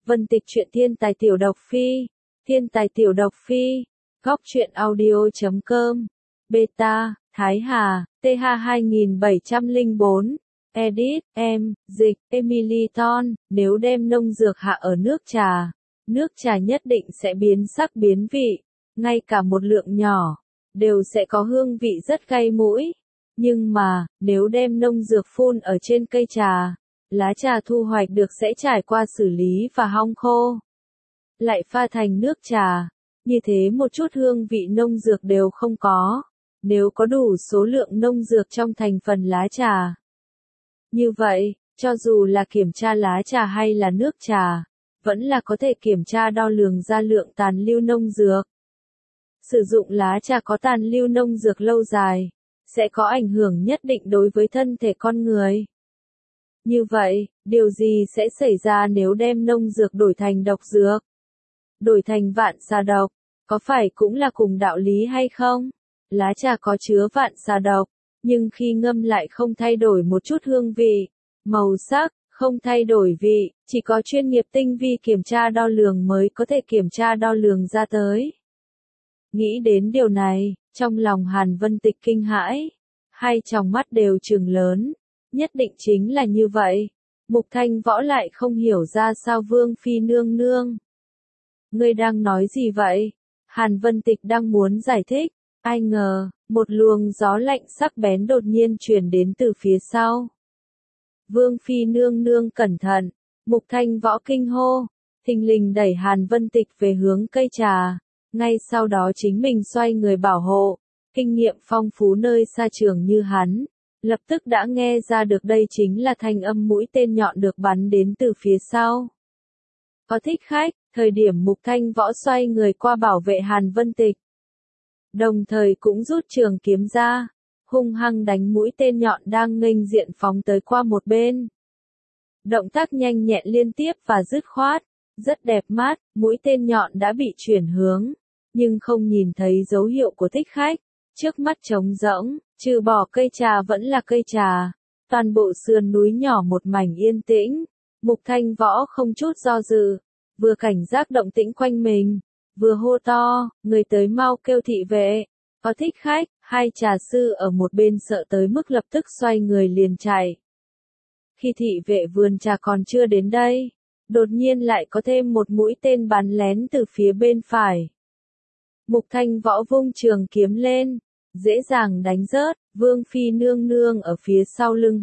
Vân Tịch truyện thiên tài tiểu độc phi. Thiên tài tiểu độc phi. Góc truyện audio.com. Beta, Thái Hà, TH 2704. Edit, dịch, Emily Ton. Nếu đem nông dược hạ ở nước trà nhất định sẽ biến sắc biến vị. Ngay cả một lượng nhỏ, đều sẽ có hương vị rất cay mũi. Nhưng mà, nếu đem nông dược phun ở trên cây trà, lá trà thu hoạch được sẽ trải qua xử lý và hong khô. Lại pha thành nước trà, như thế một chút hương vị nông dược đều không có. Nếu có đủ số lượng nông dược trong thành phần lá trà. Như vậy, cho dù là kiểm tra lá trà hay là nước trà, vẫn là có thể kiểm tra đo lường ra lượng tàn lưu nông dược. Sử dụng lá trà có tàn lưu nông dược lâu dài, sẽ có ảnh hưởng nhất định đối với thân thể con người. Như vậy, điều gì sẽ xảy ra nếu đem nông dược đổi thành độc dược? Đổi thành vạn xà độc, có phải cũng là cùng đạo lý hay không? Lá trà có chứa vạn xà độc, nhưng khi ngâm lại không thay đổi một chút hương vị, màu sắc, không thay đổi vị, chỉ có chuyên nghiệp tinh vi kiểm tra đo lường mới có thể kiểm tra đo lường ra tới. Nghĩ đến điều này, trong lòng Hàn Vân Tịch kinh hãi, hai tròng mắt đều trừng lớn, nhất định chính là như vậy. Mục Thanh Võ lại không hiểu ra sao Vương Phi nương nương. Ngươi đang nói gì vậy? Hàn Vân Tịch đang muốn giải thích, ai ngờ, một luồng gió lạnh sắc bén đột nhiên truyền đến từ phía sau. Vương Phi nương nương cẩn thận, Mục Thanh Võ kinh hô, thình lình đẩy Hàn Vân Tịch về hướng cây trà, ngay sau đó chính mình xoay người bảo hộ, kinh nghiệm phong phú nơi xa trường như hắn, lập tức đã nghe ra được đây chính là thanh âm mũi tên nhọn được bắn đến từ phía sau. Có thích khách, thời điểm Mục Thanh Võ xoay người qua bảo vệ Hàn Vân Tịch. Đồng thời cũng rút trường kiếm ra, hung hăng đánh mũi tên nhọn đang nghênh diện phóng tới qua một bên. Động tác nhanh nhẹn liên tiếp và dứt khoát, rất đẹp mắt, mũi tên nhọn đã bị chuyển hướng, nhưng không nhìn thấy dấu hiệu của thích khách, trước mắt trống rỗng, trừ bỏ cây trà vẫn là cây trà, toàn bộ sườn núi nhỏ một mảnh yên tĩnh. Mục Thanh Võ không chút do dự, vừa cảnh giác động tĩnh quanh mình, vừa hô to, người tới mau kêu thị vệ, có thích khách. Hai trà sư ở một bên sợ tới mức lập tức xoay người liền chạy. Khi thị vệ vườn trà còn chưa đến đây, đột nhiên lại có thêm một mũi tên bắn lén từ phía bên phải. Mục Thanh Võ vung trường kiếm lên, dễ dàng đánh rớt. Vương Phi nương nương ở phía sau lưng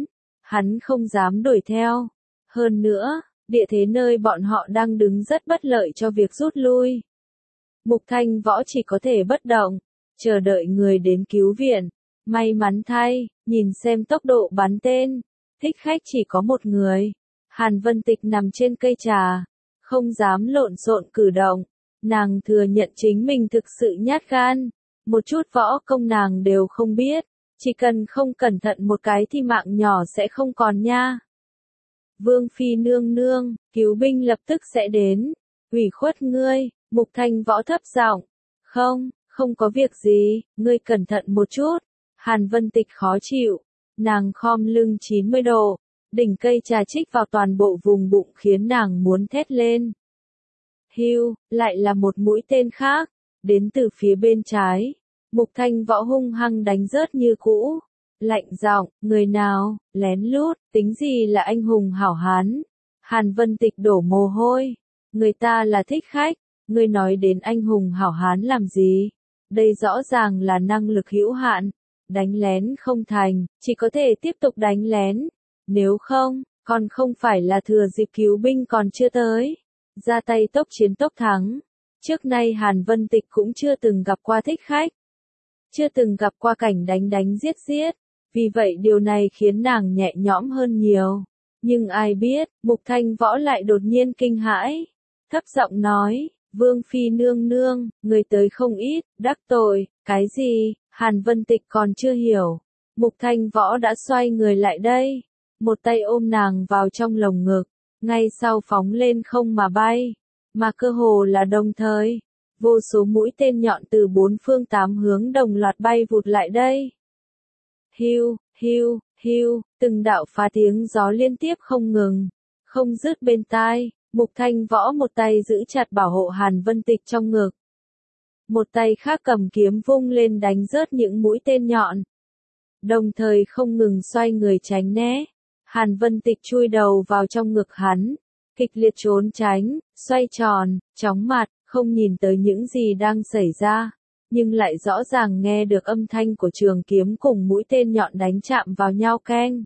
hắn không dám đuổi theo. Hơn nữa, địa thế nơi bọn họ đang đứng rất bất lợi cho việc rút lui. Mục Thanh Võ chỉ có thể bất động, chờ đợi người đến cứu viện. May mắn thay, nhìn xem tốc độ bắn tên, thích khách chỉ có một người. Hàn Vân Tịch nằm trên cây trà, không dám lộn xộn cử động. Nàng thừa nhận chính mình thực sự nhát gan, một chút võ công nàng đều không biết, chỉ cần không cẩn thận một cái thì mạng nhỏ sẽ không còn nha. Vương Phi nương nương, cứu binh lập tức sẽ đến, ủy khuất ngươi. Mục Thanh Võ thấp giọng, không có việc gì, ngươi cẩn thận một chút. Hàn Vân Tịch khó chịu, nàng khom lưng 90 độ, đỉnh cây trà chích vào toàn bộ vùng bụng khiến nàng muốn thét lên. Hưu, lại là một mũi tên khác, đến từ phía bên trái. Mục Thanh Võ hung hăng đánh rớt như cũ, lạnh giọng, người nào, lén lút, tính gì là anh hùng hảo hán. Hàn Vân Tịch đổ mồ hôi, người ta là thích khách, ngươi nói đến anh hùng hảo hán làm gì? Đây rõ ràng là năng lực hữu hạn, đánh lén không thành, chỉ có thể tiếp tục đánh lén. Nếu không, còn không phải là thừa dịp cứu binh còn chưa tới, ra tay tốc chiến tốc thắng. Trước nay Hàn Vân Tịch cũng chưa từng gặp qua thích khách, chưa từng gặp qua cảnh đánh đánh giết giết, vì vậy điều này khiến nàng nhẹ nhõm hơn nhiều. Nhưng ai biết, Mục Thanh Võ lại đột nhiên kinh hãi, thấp giọng nói, Vương Phi nương nương, người tới không ít, đắc tội, cái gì? Hàn Vân Tịch còn chưa hiểu. Mục Thanh Võ đã xoay người lại đây, một tay ôm nàng vào trong lồng ngực, ngay sau phóng lên không mà bay, mà cơ hồ là đồng thời, vô số mũi tên nhọn từ bốn phương tám hướng đồng loạt bay vụt lại đây. Hiu, hiu, hiu, từng đạo phá tiếng gió liên tiếp không ngừng, không dứt bên tai. Mục Thanh Võ một tay giữ chặt bảo hộ Hàn Vân Tịch trong ngực. Một tay khác cầm kiếm vung lên đánh rớt những mũi tên nhọn. Đồng thời không ngừng xoay người tránh né. Hàn Vân Tịch chui đầu vào trong ngực hắn. Kịch liệt trốn tránh, xoay tròn, chóng mặt, không nhìn tới những gì đang xảy ra. Nhưng lại rõ ràng nghe được âm thanh của trường kiếm cùng mũi tên nhọn đánh chạm vào nhau keng.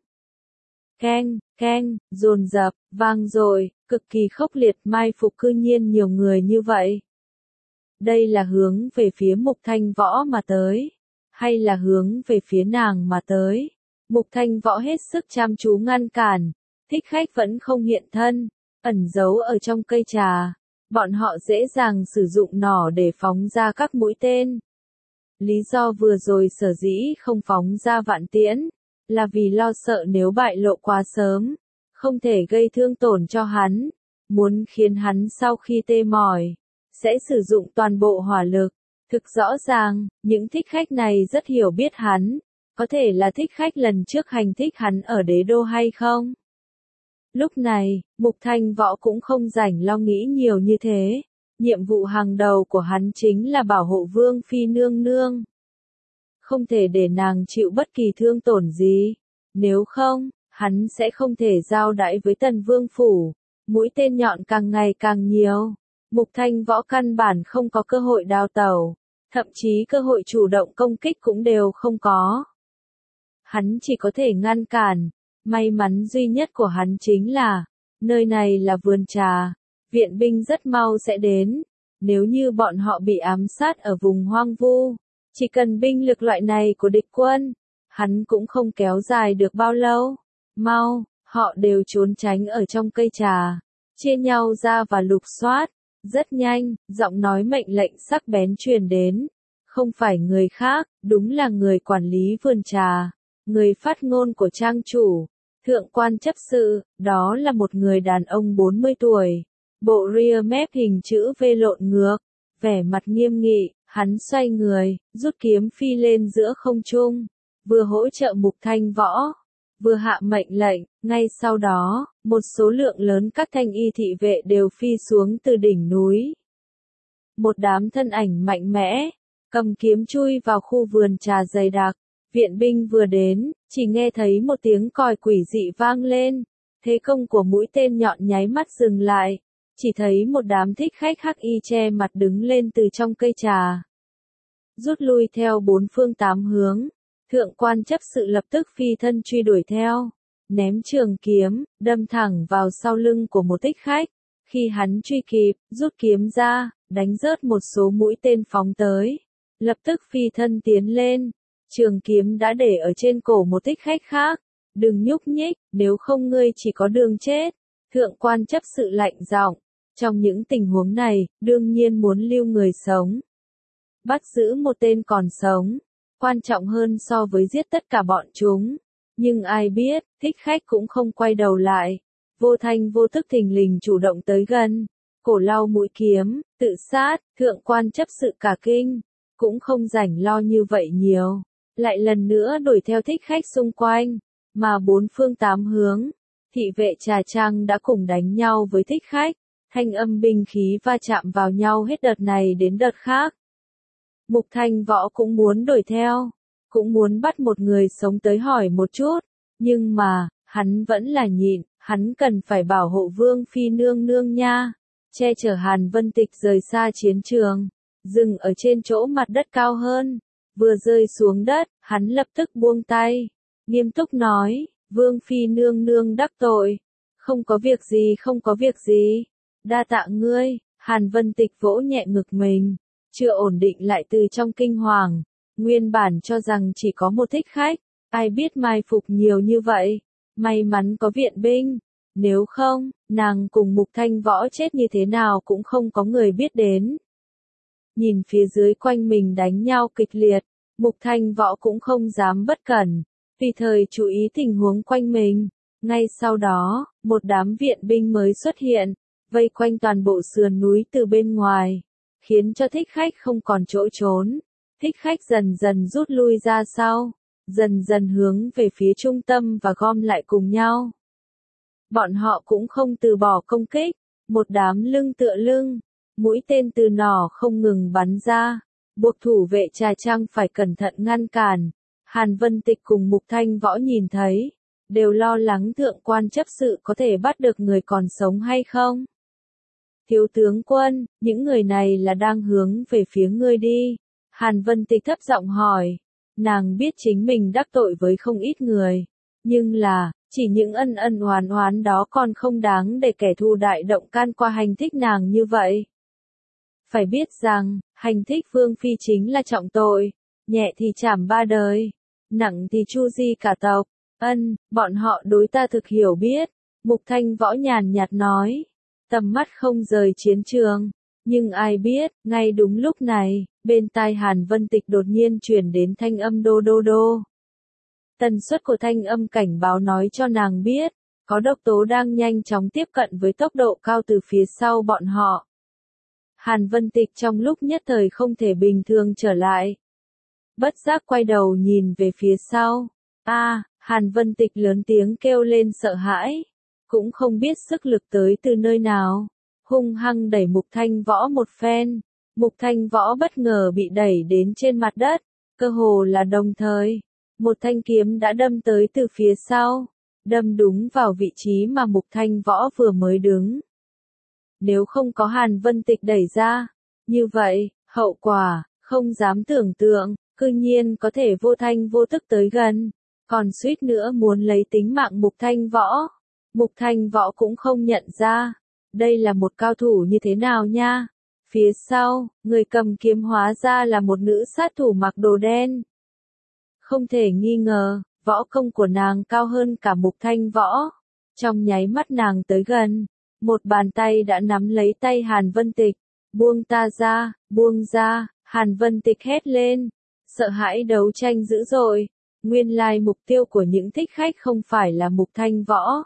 Keng, keng, dồn dập, vang dội, cực kỳ khốc liệt mai phục cư nhiên nhiều người như vậy. Đây là hướng về phía Mục Thanh Võ mà tới, hay là hướng về phía nàng mà tới? Mục Thanh Võ hết sức chăm chú ngăn cản, thích khách vẫn không hiện thân, ẩn giấu ở trong cây trà. Bọn họ dễ dàng sử dụng nỏ để phóng ra các mũi tên. Lý do vừa rồi sở dĩ không phóng ra vạn tiễn, là vì lo sợ nếu bại lộ quá sớm, không thể gây thương tổn cho hắn, muốn khiến hắn sau khi tê mỏi, sẽ sử dụng toàn bộ hỏa lực. Thực rõ ràng, những thích khách này rất hiểu biết hắn, có thể là thích khách lần trước hành thích hắn ở đế đô hay không? Lúc này, Mục Thanh Võ cũng không rảnh lo nghĩ nhiều như thế, nhiệm vụ hàng đầu của hắn chính là bảo hộ Vương Phi nương nương. Không thể để nàng chịu bất kỳ thương tổn gì, nếu không, hắn sẽ không thể giao đãi với Tần Vương Phủ, mũi tên nhọn càng ngày càng nhiều. Mục Thanh Võ căn bản không có cơ hội đào tẩu, thậm chí cơ hội chủ động công kích cũng đều không có. Hắn chỉ có thể ngăn cản, may mắn duy nhất của hắn chính là, nơi này là vườn trà, viện binh rất mau sẽ đến, nếu như bọn họ bị ám sát ở vùng hoang vu, chỉ cần binh lực loại này của địch quân, hắn cũng không kéo dài được bao lâu. Mau, họ đều trốn tránh ở trong cây trà, chia nhau ra và lục soát. Rất nhanh, giọng nói mệnh lệnh sắc bén truyền đến. Không phải người khác, đúng là người quản lý vườn trà, người phát ngôn của trang chủ, thượng quan chấp sự, đó là một người đàn ông 40 tuổi. Bộ ria mép hình chữ V lộn ngược, vẻ mặt nghiêm nghị, hắn xoay người, rút kiếm phi lên giữa không trung, vừa hỗ trợ Mục Thanh Võ, vừa hạ mệnh lệnh. Ngay sau đó, một số lượng lớn các thanh y thị vệ đều phi xuống từ đỉnh núi. Một đám thân ảnh mạnh mẽ, cầm kiếm chui vào khu vườn trà dày đặc. Viện binh vừa đến, chỉ nghe thấy một tiếng còi quỷ dị vang lên. Thế công của mũi tên nhọn nháy mắt dừng lại. Chỉ thấy một đám thích khách hắc y che mặt đứng lên từ trong cây trà. Rút lui theo bốn phương tám hướng. Thượng quan chấp sự lập tức phi thân truy đuổi theo. Ném trường kiếm, đâm thẳng vào sau lưng của một thích khách. Khi hắn truy kịp, rút kiếm ra, đánh rớt một số mũi tên phóng tới. Lập tức phi thân tiến lên. Trường kiếm đã để ở trên cổ một thích khách khác. Đừng nhúc nhích, nếu không ngươi chỉ có đường chết. Thượng quan chấp sự lạnh giọng. Trong những tình huống này, đương nhiên muốn lưu người sống. Bắt giữ một tên còn sống, quan trọng hơn so với giết tất cả bọn chúng. Nhưng ai biết, thích khách cũng không quay đầu lại. Vô thanh vô tức thình lình chủ động tới gần. Cổ lau mũi kiếm, tự sát, thượng quan chấp sự cả kinh. Cũng không rảnh lo như vậy nhiều. Lại lần nữa đuổi theo thích khách xung quanh. Mà bốn phương tám hướng, thị vệ trà trang đã cùng đánh nhau với thích khách. Thanh âm binh khí va chạm vào nhau hết đợt này đến đợt khác. Mục Thanh Võ cũng muốn đuổi theo. Cũng muốn bắt một người sống tới hỏi một chút. Nhưng mà, hắn vẫn là nhịn, hắn cần phải bảo hộ Vương Phi nương nương nha. Che chở Hàn Vân Tịch rời xa chiến trường. Dừng ở trên chỗ mặt đất cao hơn. Vừa rơi xuống đất, hắn lập tức buông tay. Nghiêm túc nói, Vương Phi nương nương đắc tội. Không có việc gì, không có việc gì. Đa tạ ngươi. Hàn Vân Tịch vỗ nhẹ ngực mình. Chưa ổn định lại từ trong kinh hoàng. Nguyên bản cho rằng chỉ có một thích khách. Ai biết mai phục nhiều như vậy. May mắn có viện binh. Nếu không, nàng cùng Mục Thanh Võ chết như thế nào cũng không có người biết đến. Nhìn phía dưới quanh mình đánh nhau kịch liệt. Mục Thanh Võ cũng không dám bất cẩn. Tùy thời chú ý tình huống quanh mình. Ngay sau đó, một đám viện binh mới xuất hiện. Vây quanh toàn bộ sườn núi từ bên ngoài. Khiến cho thích khách không còn chỗ trốn. Thích khách dần dần rút lui ra sau. Dần dần hướng về phía trung tâm và gom lại cùng nhau. Bọn họ cũng không từ bỏ công kích. một đám lưng tựa lưng, mũi tên từ nỏ không ngừng bắn ra, buộc thủ vệ Trà Trang phải cẩn thận ngăn cản. Hàn Vân Tịch cùng Mục Thanh Võ nhìn thấy, đều lo lắng thượng quan chấp sự có thể bắt được người còn sống hay không. Thiếu tướng quân, những người này là đang hướng về phía ngươi đi. Hàn Vân Tịch thấp giọng hỏi, nàng biết chính mình đắc tội với không ít người, nhưng là, chỉ những ân ân oán oán đó còn không đáng để kẻ thù đại động can qua hành thích nàng như vậy. Phải biết rằng, hành thích Vương Phi chính là trọng tội, nhẹ thì trảm 3 đời, nặng thì chu di cả tộc. Bọn họ đối ta thực hiểu biết, Mục Thanh Võ nhàn nhạt nói, tầm mắt không rời chiến trường, nhưng ai biết, ngay đúng lúc này, bên tai Hàn Vân Tịch đột nhiên truyền đến thanh âm đô đô đô. Tần suất của thanh âm cảnh báo nói cho nàng biết, có độc tố đang nhanh chóng tiếp cận với tốc độ cao từ phía sau bọn họ. Hàn Vân Tịch trong lúc nhất thời không thể bình thường trở lại. Bất giác quay đầu nhìn về phía sau. Hàn Vân Tịch lớn tiếng kêu lên sợ hãi. Cũng không biết sức lực tới từ nơi nào. Hung hăng đẩy Mục Thanh Võ một phen. Mục Thanh Võ bất ngờ bị đẩy đến trên mặt đất. Cơ hồ là đồng thời. Một thanh kiếm đã đâm tới từ phía sau. Đâm đúng vào vị trí mà Mục Thanh Võ vừa mới đứng. Nếu không có Hàn Vân Tịch đẩy ra. Như vậy, hậu quả, không dám tưởng tượng, cư nhiên có thể vô thanh vô tức tới gần. Còn suýt nữa muốn lấy tính mạng Mục Thanh Võ. Mục Thanh Võ cũng không nhận ra. Đây là một cao thủ như thế nào nha. Phía sau, người cầm kiếm hóa ra là một nữ sát thủ mặc đồ đen. Không thể nghi ngờ, võ công của nàng cao hơn cả Mục Thanh Võ. Trong nháy mắt nàng tới gần, một bàn tay đã nắm lấy tay Hàn Vân Tịch. Buông ta ra, buông ra, Hàn Vân Tịch hét lên. Sợ hãi đấu tranh dữ dội. Nguyên lai mục tiêu của những thích khách không phải là Mục Thanh Võ,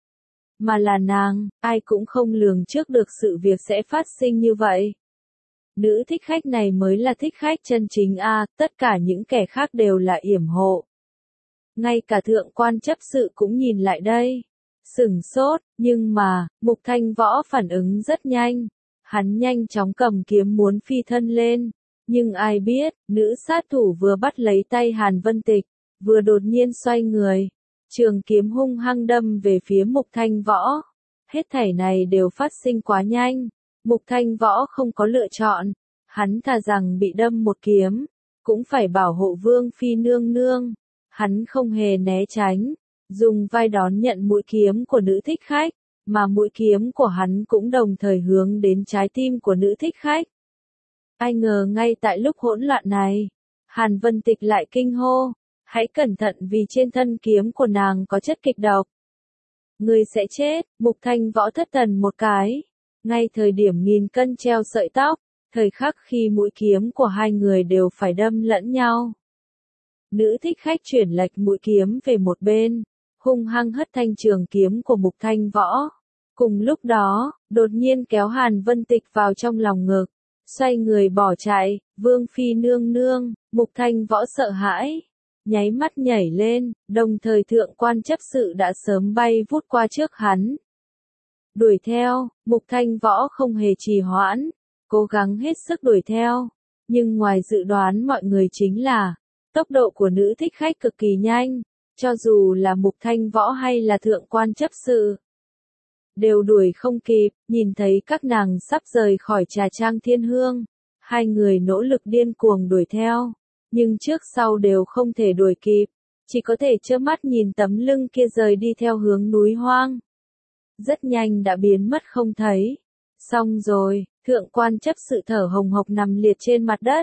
mà là nàng. Ai cũng không lường trước được sự việc sẽ phát sinh như vậy. Nữ thích khách này mới là thích khách chân chính tất cả những kẻ khác đều là yểm hộ. Ngay cả thượng quan chấp sự cũng nhìn lại đây. Sửng sốt, nhưng mà, Mục Thanh Võ phản ứng rất nhanh. Hắn nhanh chóng cầm kiếm muốn phi thân lên. Nhưng ai biết, nữ sát thủ vừa bắt lấy tay Hàn Vân Tịch, vừa đột nhiên xoay người. Trường kiếm hung hăng đâm về phía Mục Thanh Võ. Hết thảy này đều phát sinh quá nhanh. Mục Thanh Võ không có lựa chọn. Hắn thà rằng bị đâm một kiếm, cũng phải bảo hộ Vương Phi nương nương. Hắn không hề né tránh, dùng vai đón nhận mũi kiếm của nữ thích khách, mà mũi kiếm của hắn cũng đồng thời hướng đến trái tim của nữ thích khách. Ai ngờ ngay tại lúc hỗn loạn này, Hàn Vân Tịch lại kinh hô, hãy cẩn thận vì trên thân kiếm của nàng có chất kịch độc. Người sẽ chết. Mục Thanh Võ thất thần một cái. Ngay thời điểm nghìn cân treo sợi tóc, thời khắc khi mũi kiếm của hai người đều phải đâm lẫn nhau. Nữ thích khách chuyển lệch mũi kiếm về một bên, hung hăng hất thanh trường kiếm của Mục Thanh Võ. Cùng lúc đó, đột nhiên kéo Hàn Vân Tịch vào trong lòng ngực, xoay người bỏ chạy. Vương Phi nương nương. Mục Thanh Võ sợ hãi, nháy mắt nhảy lên, đồng thời thượng quan chấp sự đã sớm bay vút qua trước hắn. Đuổi theo, Mục Thanh Võ không hề trì hoãn, cố gắng hết sức đuổi theo. Nhưng ngoài dự đoán mọi người chính là, tốc độ của nữ thích khách cực kỳ nhanh, cho dù là Mục Thanh Võ hay là thượng quan chấp sự, đều đuổi không kịp. Nhìn thấy các nàng sắp rời khỏi Trà Trang Thiên Hương, hai người nỗ lực điên cuồng đuổi theo, nhưng trước sau đều không thể đuổi kịp, chỉ có thể trơ mắt nhìn tấm lưng kia rời đi theo hướng núi hoang. Rất nhanh đã biến mất không thấy. Xong rồi, thượng quan chấp sự thở hồng hộc nằm liệt trên mặt đất.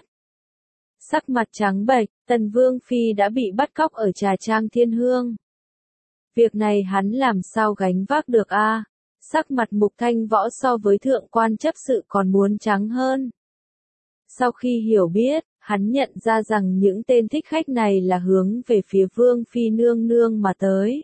Sắc mặt trắng bệch, Tần Vương Phi đã bị bắt cóc ở Trà Trang Thiên Hương. Việc này hắn làm sao gánh vác được Sắc mặt Mục Thanh Võ so với thượng quan chấp sự còn muốn trắng hơn. Sau khi hiểu biết, hắn nhận ra rằng những tên thích khách này là hướng về phía Vương Phi nương nương mà tới.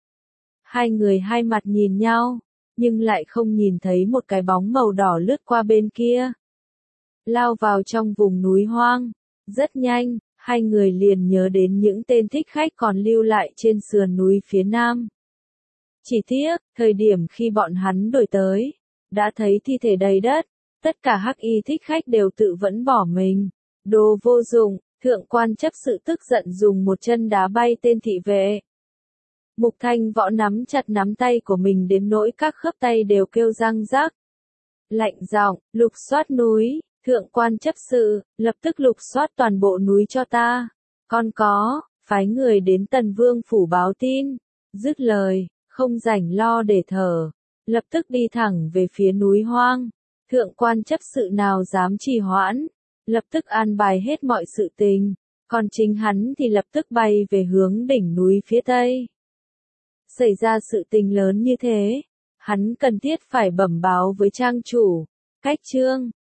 Hai người hai mặt nhìn nhau, nhưng lại không nhìn thấy một cái bóng màu đỏ lướt qua bên kia. Lao vào trong vùng núi hoang. Rất nhanh, hai người liền nhớ đến những tên thích khách còn lưu lại trên sườn núi phía nam. Chỉ tiếc, thời điểm khi bọn hắn đuổi tới, Đã thấy thi thể đầy đất, tất cả hắc y thích khách đều tự vẫn bỏ mình. Đồ vô dụng, thượng quan chấp sự tức giận dùng một chân đá bay tên thị vệ. Mục Thanh Võ nắm chặt nắm tay của mình đến nỗi các khớp tay đều kêu răng rắc. Lạnh giọng, lục soát núi, thượng quan chấp sự, lập tức lục soát toàn bộ núi cho ta. Còn có, phái người đến Tần Vương phủ báo tin. Dứt lời, không rảnh lo để thở, lập tức đi thẳng về phía núi hoang. Thượng quan chấp sự nào dám trì hoãn, lập tức an bài hết mọi sự tình, còn chính hắn thì lập tức bay về hướng đỉnh núi phía tây. Xảy ra sự tình lớn như thế, hắn cần thiết phải bẩm báo với trang chủ. Cách chương